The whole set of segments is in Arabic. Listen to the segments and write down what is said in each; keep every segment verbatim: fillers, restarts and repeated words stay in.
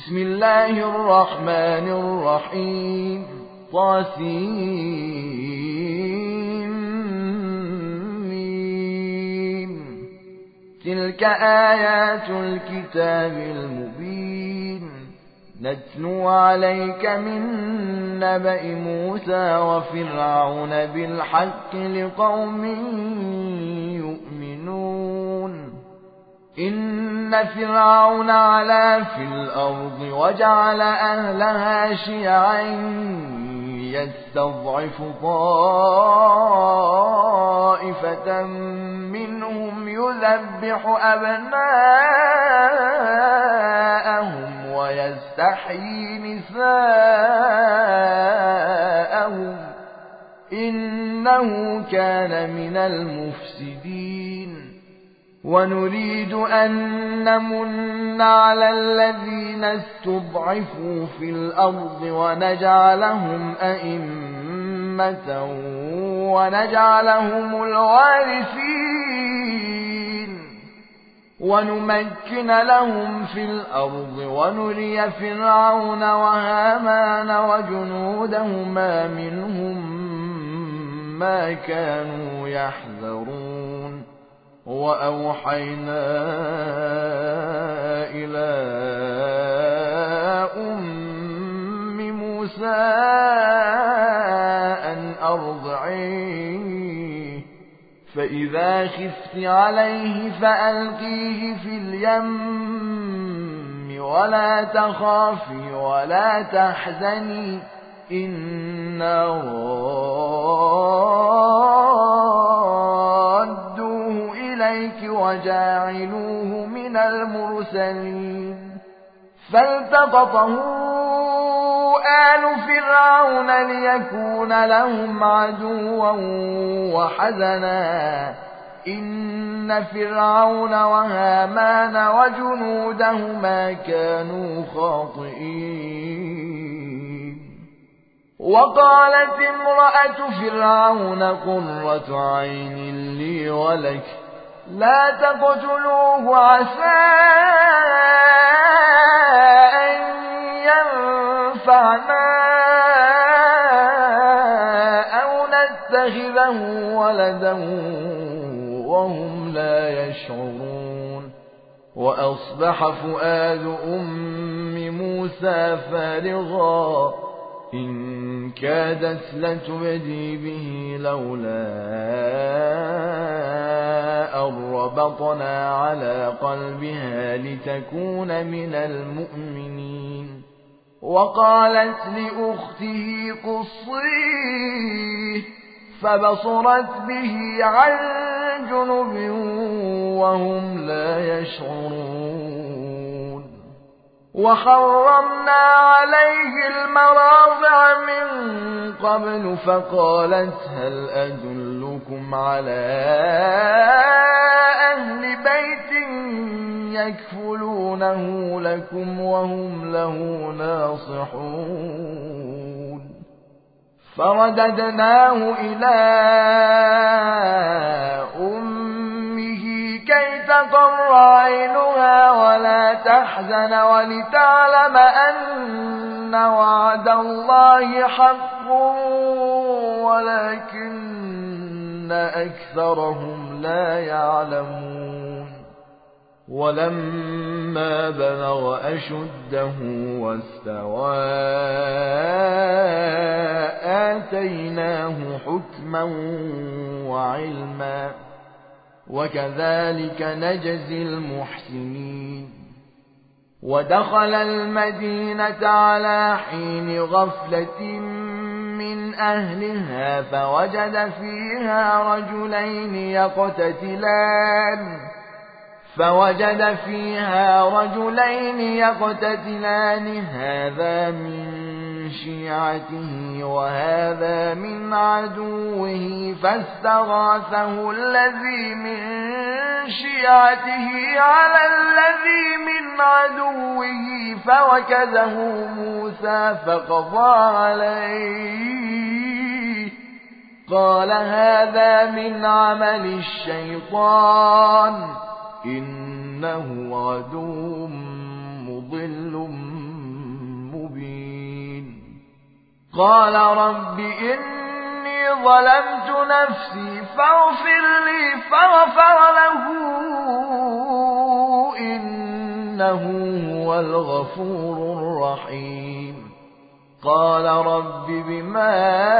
بسم الله الرحمن الرحيم طاسيم. تلك آيات الكتاب المبين نتلو عليك من نبأ موسى وفرعون بالحق لقوم يؤمنون. إن فرعون علا في الأرض وجعل أهلها شيعا يستضعف طائفة منهم يذبح أبناءهم ويستحيي نساءهم إنه كان من المفسدين. ونريد أن نمن على الذين استضعفوا في الأرض ونجعلهم أئمة ونجعلهم الوارثين ونمكن لهم في الأرض ونري فرعون وهامان وجنودهما منهم ما كانوا يحذرون. وأوحينا إلى أم موسى أن أرضعيه فإذا خفت عليه فألقيه في اليم ولا تخافي ولا تحزني إنا رادوه إليك وجاعلوه من المرسلين. فالتقطه آل فرعون ليكون لهم عدوا وحزنا إن فرعون وهامان وجنودهما كانوا خاطئين. وقالت امرأة فرعون قرة عين لي ولك لا تقتلوه عسى أن ينفعنا أو نتخذه ولدا وهم لا يشعرون. وأصبح فؤاد أم موسى فارغا إن كادت لتبدي به لولا أن ربطنا على قلبها لتكون من المؤمنين. وقالت لأخته قصيه فبصرت به عن جنب وهم لا يشعرون. وحرمنا عليه المراضع من قبل فقالت هل أدلكم على أهل بيت يكفلونه لكم وهم له ناصحون. فرددناه إلى أمه كي تقر عينها ولا تحزن ولتعلم أن وعد الله حق ولكن أكثرهم لا يعلمون. ولما بلغ أشده واستوى آتيناه حكما وعلما وكذلك نجزي المحسنين. ودخل المدينة على حين غفلة من أهلها فوجد فيها رجلين يقتتلان فوجد فيها رجلين يقتتلان هذا من شيعته وهذا من عدوه فاستغاثه الذي من شيعته على الذي من عدوه فوكزه موسى فقضى عليه قال هذا من عمل الشيطان إنه عدو مضل قال رب إني ظلمت نفسي فاغفر لي فغفر له إنه هو الغفور الرحيم قال رب بما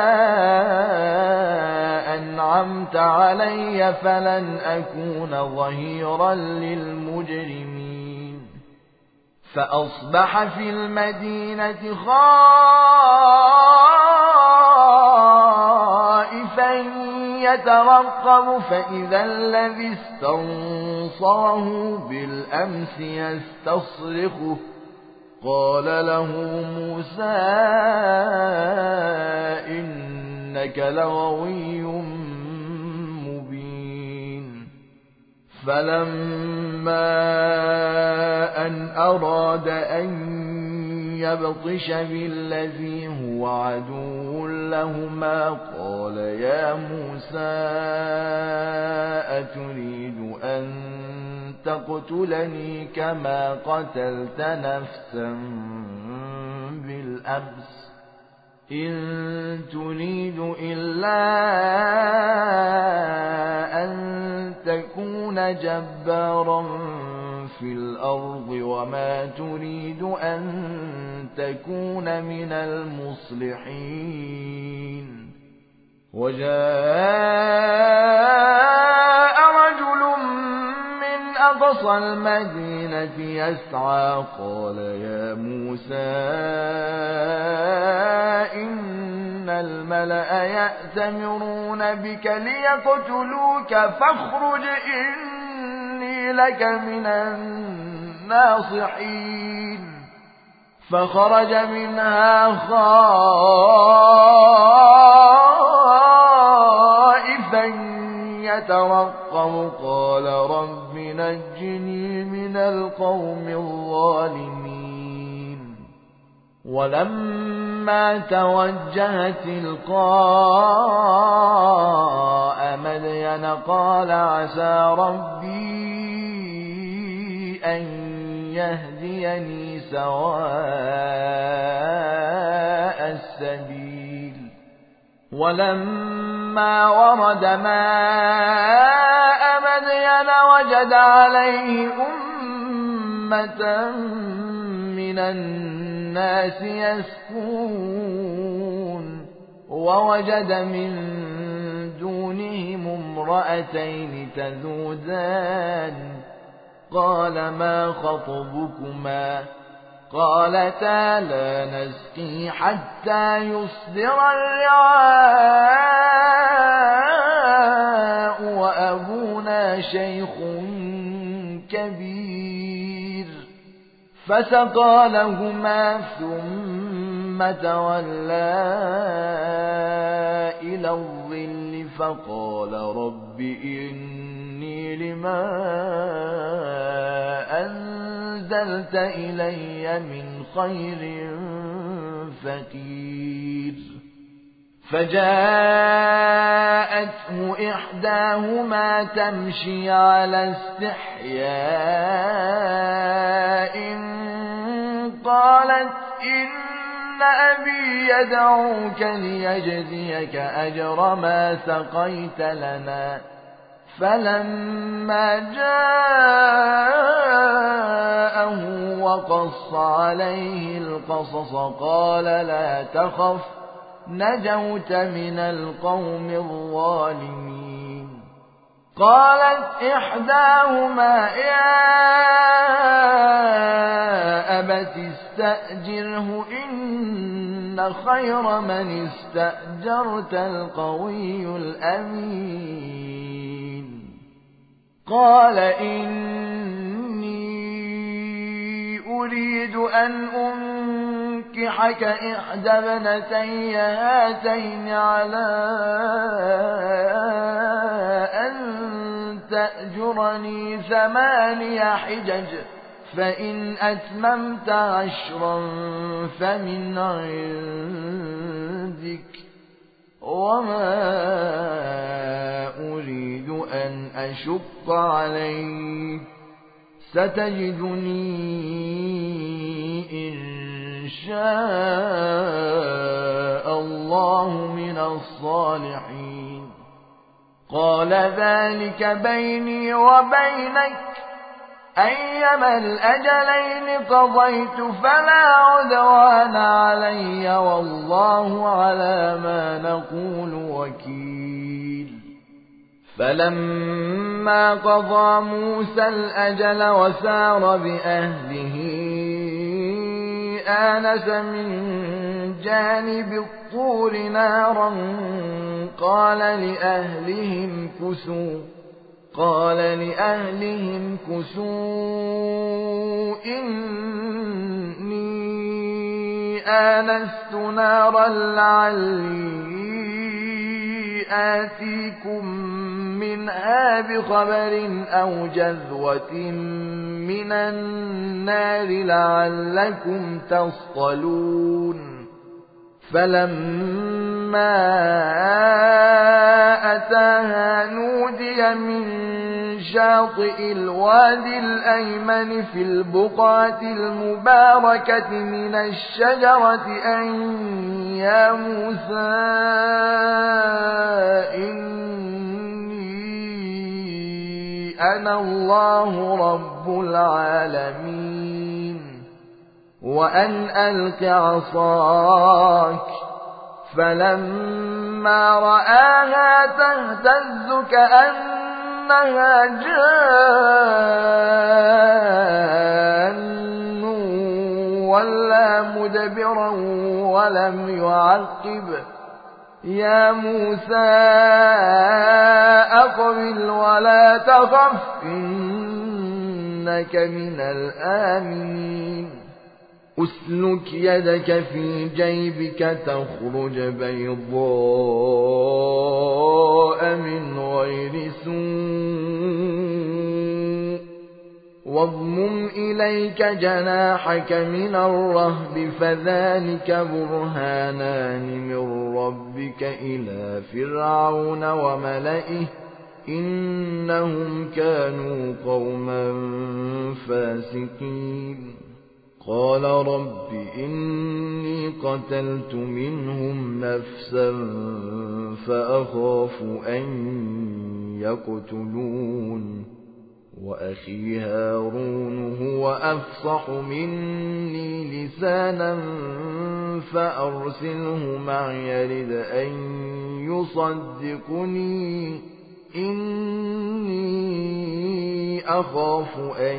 أنعمت علي فلن أكون ظهيرا للمجرمين فأصبح في المدينة خائفا يترقب فإذا الذي استنصره بالأمس يستصرخه قال له موسى إنك لغوي مبين فلما أن أراد أن يبطش بالذي هو عدو لهما قال يا موسى أتريد أن تقتلني كما قتلت نفسا بالأمس إن تريد إلا أن تكون جبارا في الأرض وما تريد أن تكون من المصلحين وجاء رجل من أقصى المدينة يسعى قال يا موسى إن الملأ يأتمرون بك ليقتلوك فاخرج إني لك من الناصحين فخرج منها خائفا يترقب قال رب نجني من القوم الظالمين ولما توجه تلقاء مدين قال عسى ربي أن يهديني سواء السبيل ولما ورد ماء مدين وجد عليه أمة من الناس يسكون ووجد من دونهم امرأتين تذودان قال ما خطبكما قالتا لا نسقي حتى يصدر الرعاء وأبونا شيخ كبير فسقى لهما ثم تولى إلى الظل فقال رب إني لما أنزلت إلي من خير فقير فجاءته إحداهما تمشي على استحياء قالت إن أبي يدعوك ليجزيك أجر ما سقيت لنا فلما جاءه وقص عليه القصص قال لا تخف نجوت من القوم الظالمين قالت إحداهما يا أبت استأجره إن خير من استأجرت القوي الأمين قال إني أريد أن أنكحك إحدى ابنتي هاتين على أن تأجرني ثماني حجج فإن أتممت عشرا فمن عندك وما أريد أن أشق عليك ستجدني إن شاء الله من الصالحين قال ذلك بيني وبينك أيما الأجلين قضيت فلا عدوان علي والله على ما نقول وكيل فلما قضى موسى الأجل وسار بأهله آنس من جانب الطور نارا قال لأهلهم كثوا قال لأهلهم كثوا إني آنست نارا لعلي آتيكم منها بخبر أو جذوة من النار لعلكم تصطلون فلما أتاها نودي من شاطئ الوادي الأيمن في البقعة المباركة من الشجرة أن يا موسى إني أنا الله رب العالمين وأن ألق عصاك فلما رآها تهتز كأنها جان ولا مدبرا ولم يعقب يا موسى أقبل ولا تخف إنك من الآمنين أسلك يدك في جيبك تخرج بيضاء من غير سوء واضمم إليك جناحك من الرهب فذلك برهانان من ربك إلى فرعون وملئه إنهم كانوا قوما فاسقين قال رب إني قتلت منهم نفسا فأخاف أن يقتلون وأخي هارون هو أفصح مني لسانا فأرسله معي يرد أن يصدقني إني أخاف أن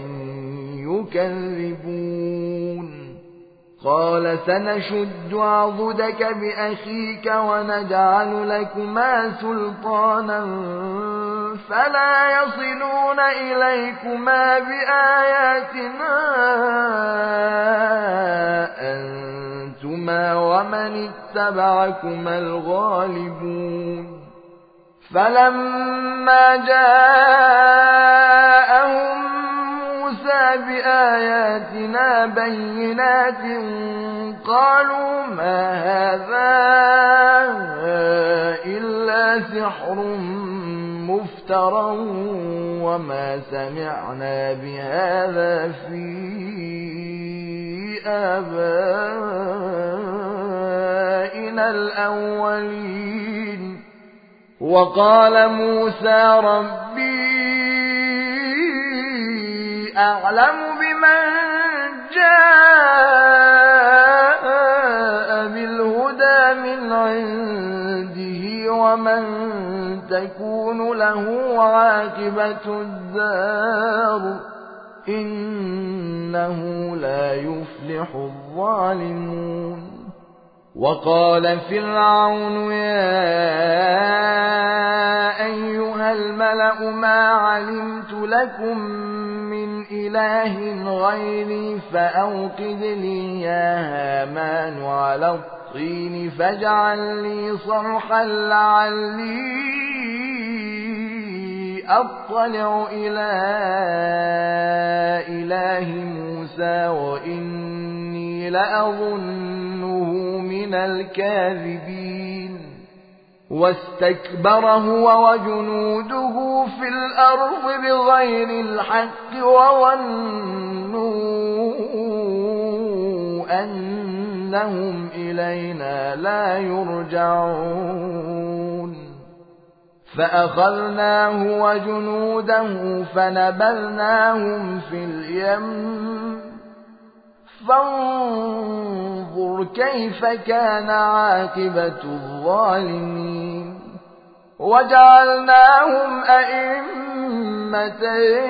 يكذبون قال سنشد عضدك بأخيك ونجعل لكما سلطانا فلا يصلون إليكما بآياتنا أنتما ومن اتبعكما الغالبون فلما جاءهم موسى بآياتنا بينات قالوا ما هذا إلا سحر مفترى وما سمعنا بهذا في آبائنا الأولين وقال موسى ربي أعلم بمن جاء بالهدى من عنده ومن تكون له عاقبة الدار إنه لا يفلح الظالمون وقال فرعون يا أيها الملأ ما علمت لكم من إله غيري فأوقد لي يا هامان على الطين فاجعل لي صرحا لعلي أطلع إلى إله موسى وإني لأظنه من الكاذبين واستكبر هو وجنوده في الأرض بغير الحق وظنوا أن إنهم إلينا لا يرجعون فأخذناه وجنوده فنبذناهم في اليم فانظر كيف كان عاقبة الظالمين وجعلناهم أئمة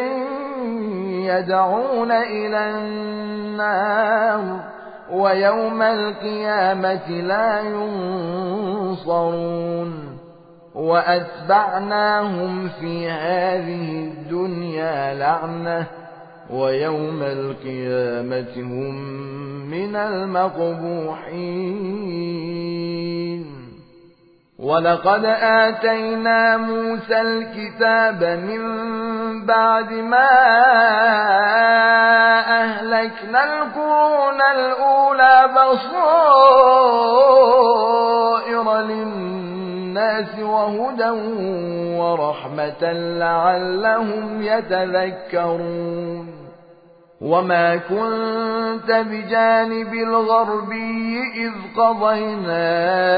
يدعون إلى النار ويوم القيامة لا ينصرون وأتبعناهم في هذه الدنيا لعنة ويوم القيامة هم من المقبوحين ولقد آتينا موسى الكتاب من بعد ما أهلكنا القرون الأولى بصائر للناس وهدى ورحمة لعلهم يتذكرون وما كنت بجانب الغربي إذ قضينا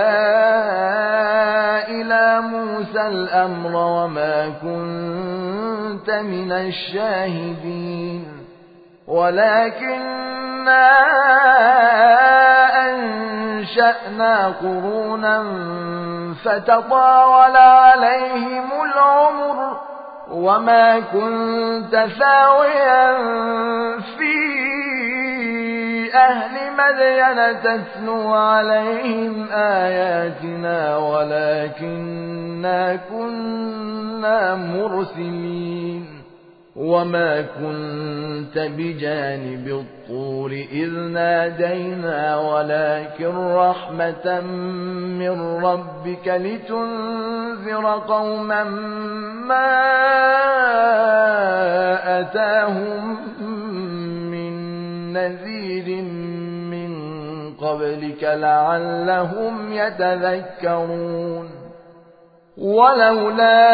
إلى موسى الأمر وما كنت من الشاهدين ولكننا أنشأنا قرونا فتطاول عليهم العمر وما كنت ثاويا في أهل مدين تتلو عليهم آياتنا ولكننا كنا مرسلين وما كنت بجانب الطور إذ نادينا ولكن رحمة من ربك لتنذر قوما ما أتاهم من نذير من قبلك لعلهم يتذكرون ولولا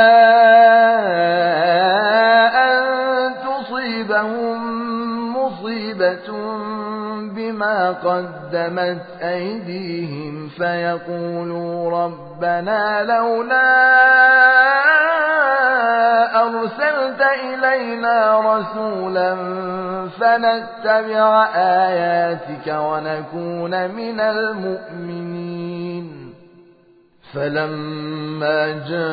أن تصيبهم مصيبة بما قدمت أيديهم فيقولوا ربنا لولا أرسلت إلينا رسولا فنتبع آياتك ونكون من المؤمنين فلما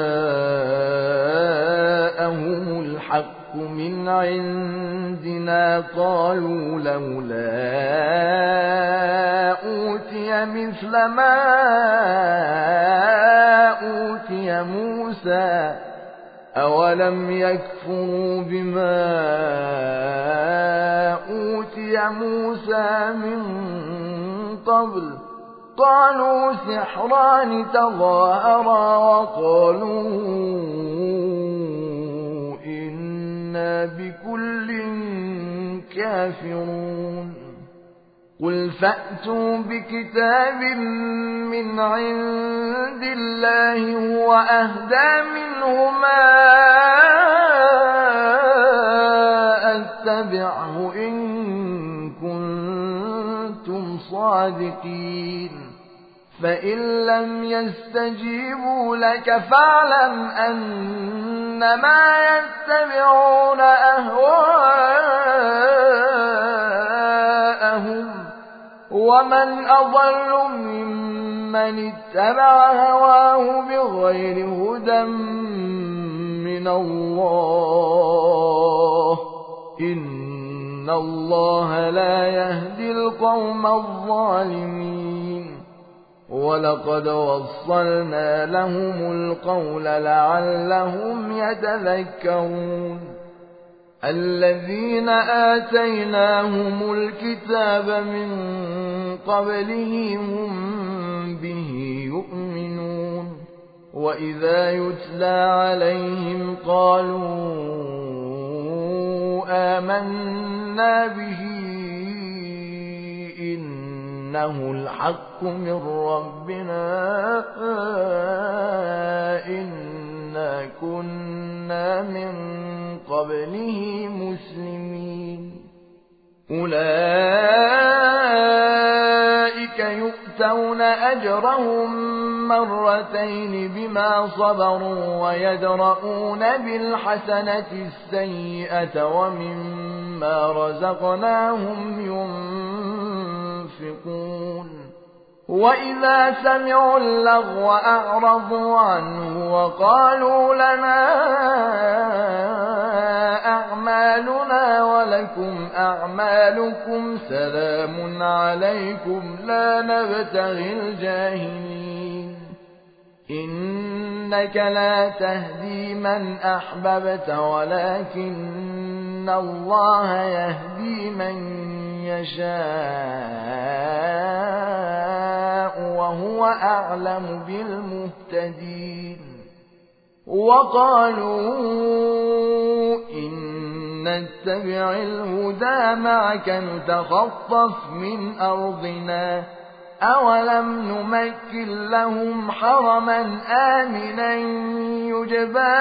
جاءهم الحق من عندنا قالوا لولا أوتي مثل ما أوتي موسى أولم يكفروا بما أوتي موسى من قبل قالوا سحران تظاهرا وقالوا إنا بكل كافرون قل فأتوا بكتاب من عند الله هو أهدى منهما أتبعه إن كنتم صادقين فإن لم يستجيبوا لك فاعلم أنما يتبعون أهواءهم ومن أضل ممن اتبع هواه بغير هدى من الله إن الله لا يهدي القوم الظالمين ولقد وصلنا لهم القول لعلهم يتذكرون الذين آتيناهم الكتاب من قبله هم به يؤمنون وإذا يتلى عليهم قالوا آمنا به إنه الحق من ربنا إنا كنا من قبله مسلمين أولئك أولئك يؤتون أجرهم مرتين بما صبروا ويدرؤون بالحسنة السيئة ومما رزقناهم ينفقون وإذا سمعوا اللغو أعرضوا عنه وقالوا لنا أعمالنا ولكم أعمالكم سلام عليكم لا نبتغي الجاهلين إنك لا تهدي من أحببت ولكن الله يهدي من يشاء وهو أعلم بالمهتدين وقالوا إن نتبع الهدى معك نتخطف من أرضنا أولم نمكن لهم حرما آمنا يجبى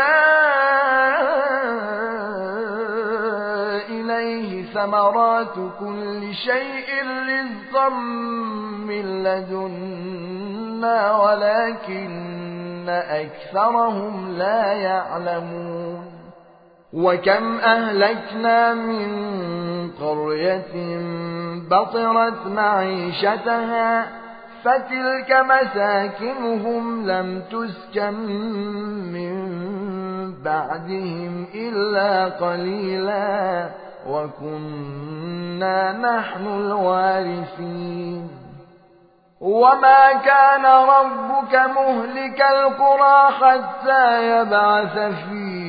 إليه ثمرات كل شيء رزقا من لدنا ولكن أكثرهم لا يعلمون وكم أهلكنا من قرية بطرت معيشتها فتلك مساكنهم لم تسكن من بعدهم إلا قليلا وكنا نحن الوارثين وما كان ربك مهلك القرى حتى يبعث في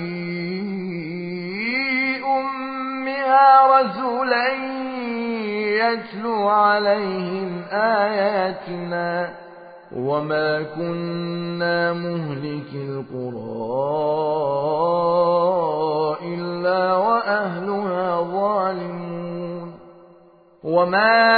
أمها رسولا يتلو عليهم آياتنا وما كنا مهلك القرى إلا وأهلها ظالمون وما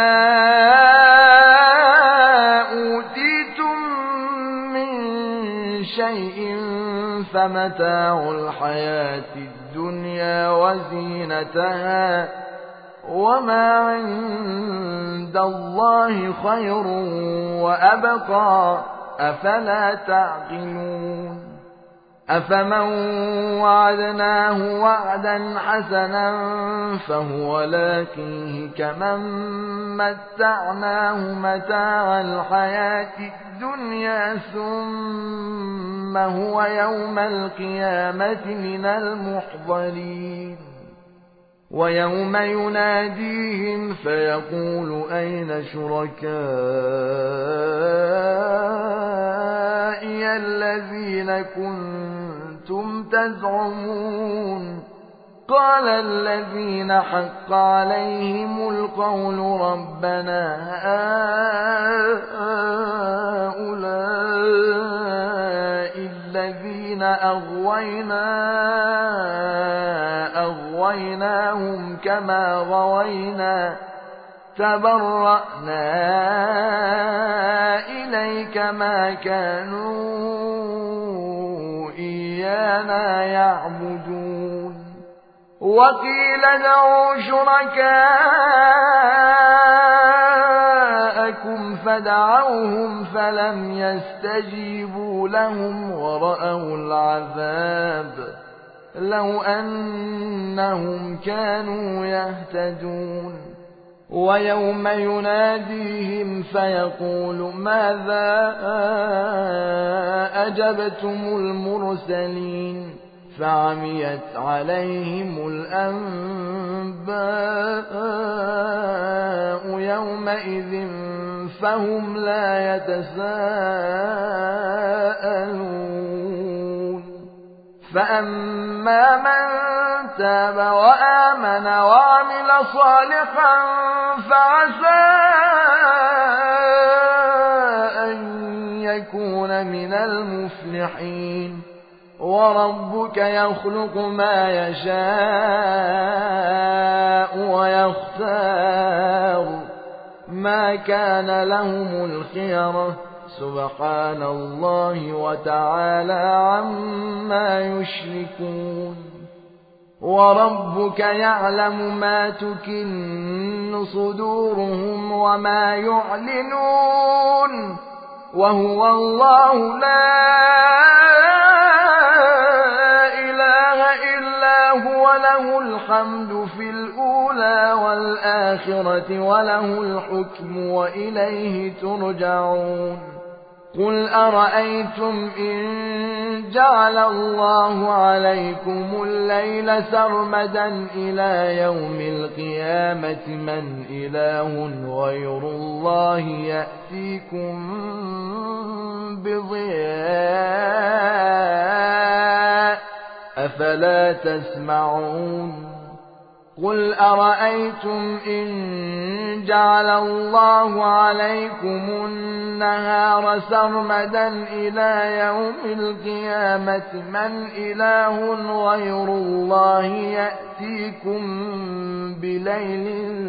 أوتيتم من شيء فمتاع الحياة الدنيا وزينتها وما عند الله خير وأبقى أفلا تعقلون أفمن وعدناه وعدا حسنا فهو لاقيه كمن متعناه متاع الحياة الدنيا ثم هو يوم القيامة من المحضرين ويوم يناديهم فيقول أين شركائي الذين كنتم تزعمون قال الذين حق عليهم القول ربنا هؤلاء الذين أغوينا أغويناهم كما غوينا تبرأنا إليك ما كانوا إيانا يعبدون وقيل ادعوا شركاءكم فدعوهم فلم يستجيبوا لهم ورأوا العذاب لو أنهم كانوا يهتدون ويوم يناديهم فيقول ماذا أجبتم المرسلين فعميت عليهم الأنباء يومئذ فهم لا يتساءلون فأما من تاب وآمن وعمل صالحا فعسى أن يكون من المفلحين وربك يخلق ما يشاء ويختار ما كان لهم الخيرة سبحان الله وتعالى عما يشركون وربك يعلم ما تكن صدورهم وما يعلنون وهو الله لا إله إلا هو له الحمد في الأولى والآخرة وله الحكم وإليه ترجعون قل أرأيتم إن جعل الله عليكم الليل سرمدا إلى يوم القيامة من إله غير الله يأتيكم بضياء أفلا تسمعون قل أرأيتم إن جعل الله عليكم النهار سرمدا إلى يوم القيامة من إله غير الله يأتيكم بليل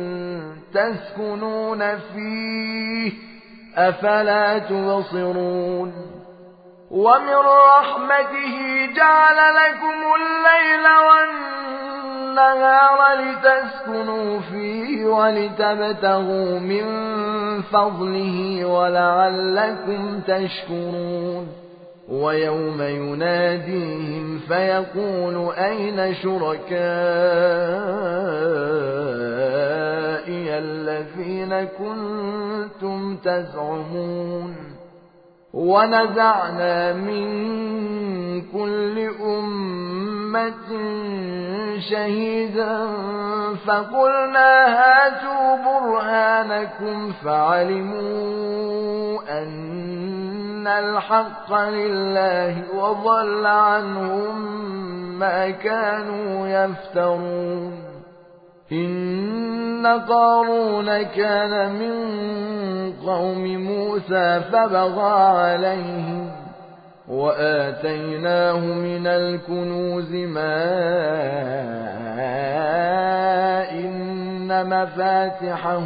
تسكنون فيه أفلا تبصرون ومن رحمته جعل لكم الليل والنهار لتسكنوا فيه ولتبتغوا من فضله ولعلكم تشكرون ويوم يناديهم فيقول أين شركائي الذين كنتم تزعمون ونزعنا من كل أمة شهيدا فقلنا هاتوا برهانكم فعلموا أن الحق لله وضل عنهم ما كانوا يفترون إن قارون كان من قوم موسى فبغى عليهم وآتيناه من الكنوز ما إن مفاتحه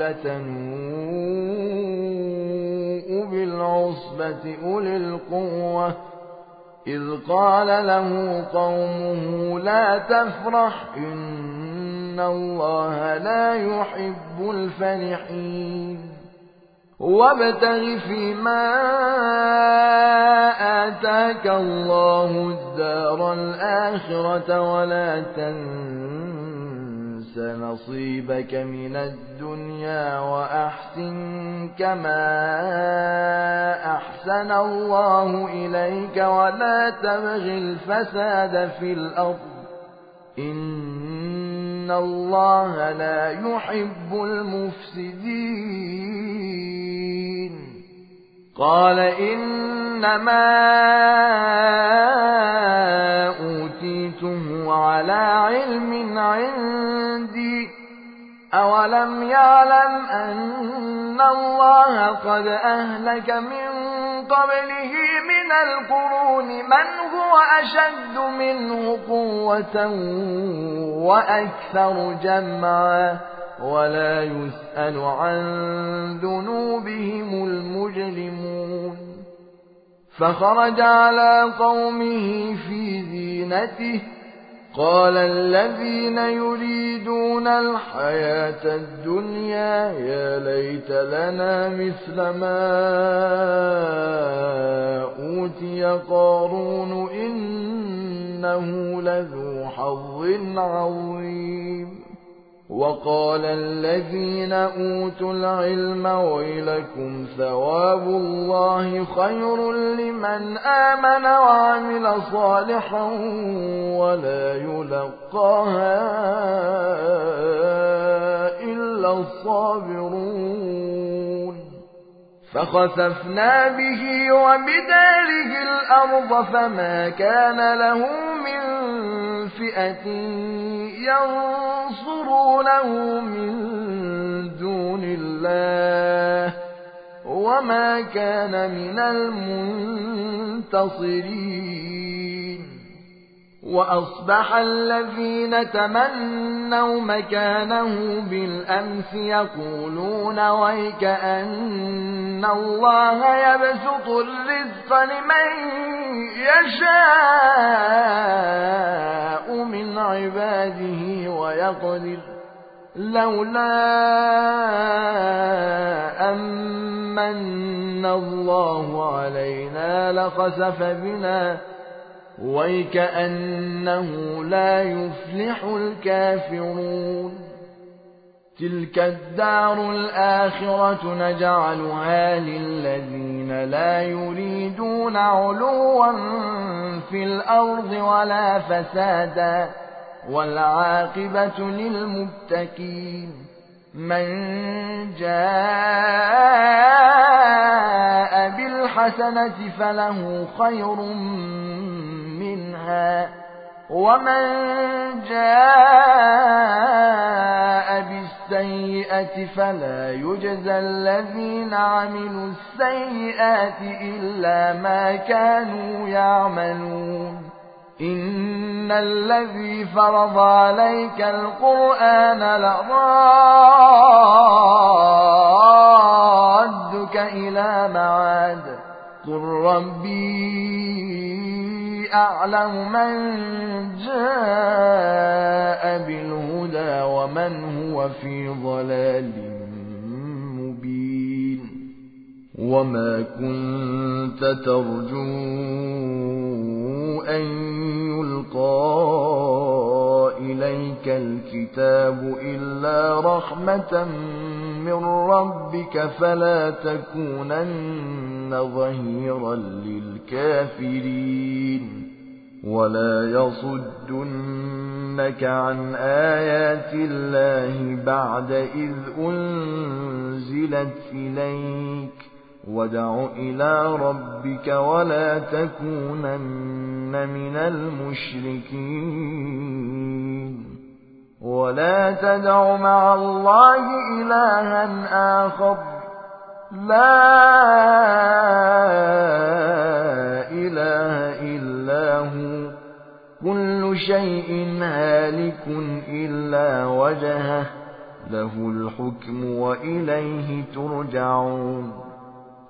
لتنوء بالعصبة أولي القوة إذ قال له قومه لا تفرح إن الله لا يحب الفرحين وابتغ فيما آتاك الله الدار الآخرة ولا تنس نصيبك من الدنيا وأحسن كما أحسن الله إليك ولا تبغ الفساد في الأرض إن الله لا يحب المفسدين قال إنما أوتيته على علم عندي أولم يعلم أن الله قد أهلك من قبله من القرون من هو أشد منه قوة وأكثر جمعا ولا يسأل عن ذنوبهم المجرمون فخرج على قومه في زينته قال الذين يريدون الحياة الدنيا يا ليت لنا مثل ما أوتي قارون إنه لذو حظ عظيم وقال الذين أوتوا العلم ويلكم ثواب الله خير لمن آمن وعمل صالحا ولا يلقاها إلا الصابرون فخسفنا به وبداره الأرض فما كان له من فئة ينصرونه من دون الله وما كان من المنتصرين وأصبح الذين تمنوا مكانه بالأمس يقولون ويك أن الله يبسط الرزق لمن يشاء من عباده ويقدر لولا أمن الله علينا لخسف بنا وكأنه لا يفلح الكافرون تلك الدار الآخرة نجعلها للذين لا يريدون علوا في الأرض ولا فسادا والعاقبة للمتقين من جاء بالحسنة فله خير منها ومن جاء بالسيئة فلا يجزى الذين عملوا السيئات إلا ما كانوا يعملون إن الذي فرض عليك القرآن لرادك إلى معاد قل ربي أعلم من جاء بالهدى ومن هو في ضلال مبين وما كنت ترجو أن يلقى إليك الكتاب إلا رحمة من ربك فلا تكونن ظهيرا للكافرين ولا يصدنك عن آيات الله بعد إذ أنزلت إليك وادع إلى ربك ولا تكونن من المشركين ولا تدع مع الله إلها آخر لا إله إلا هو كل شيء هالك إلا وجهه له الحكم وإليه ترجعون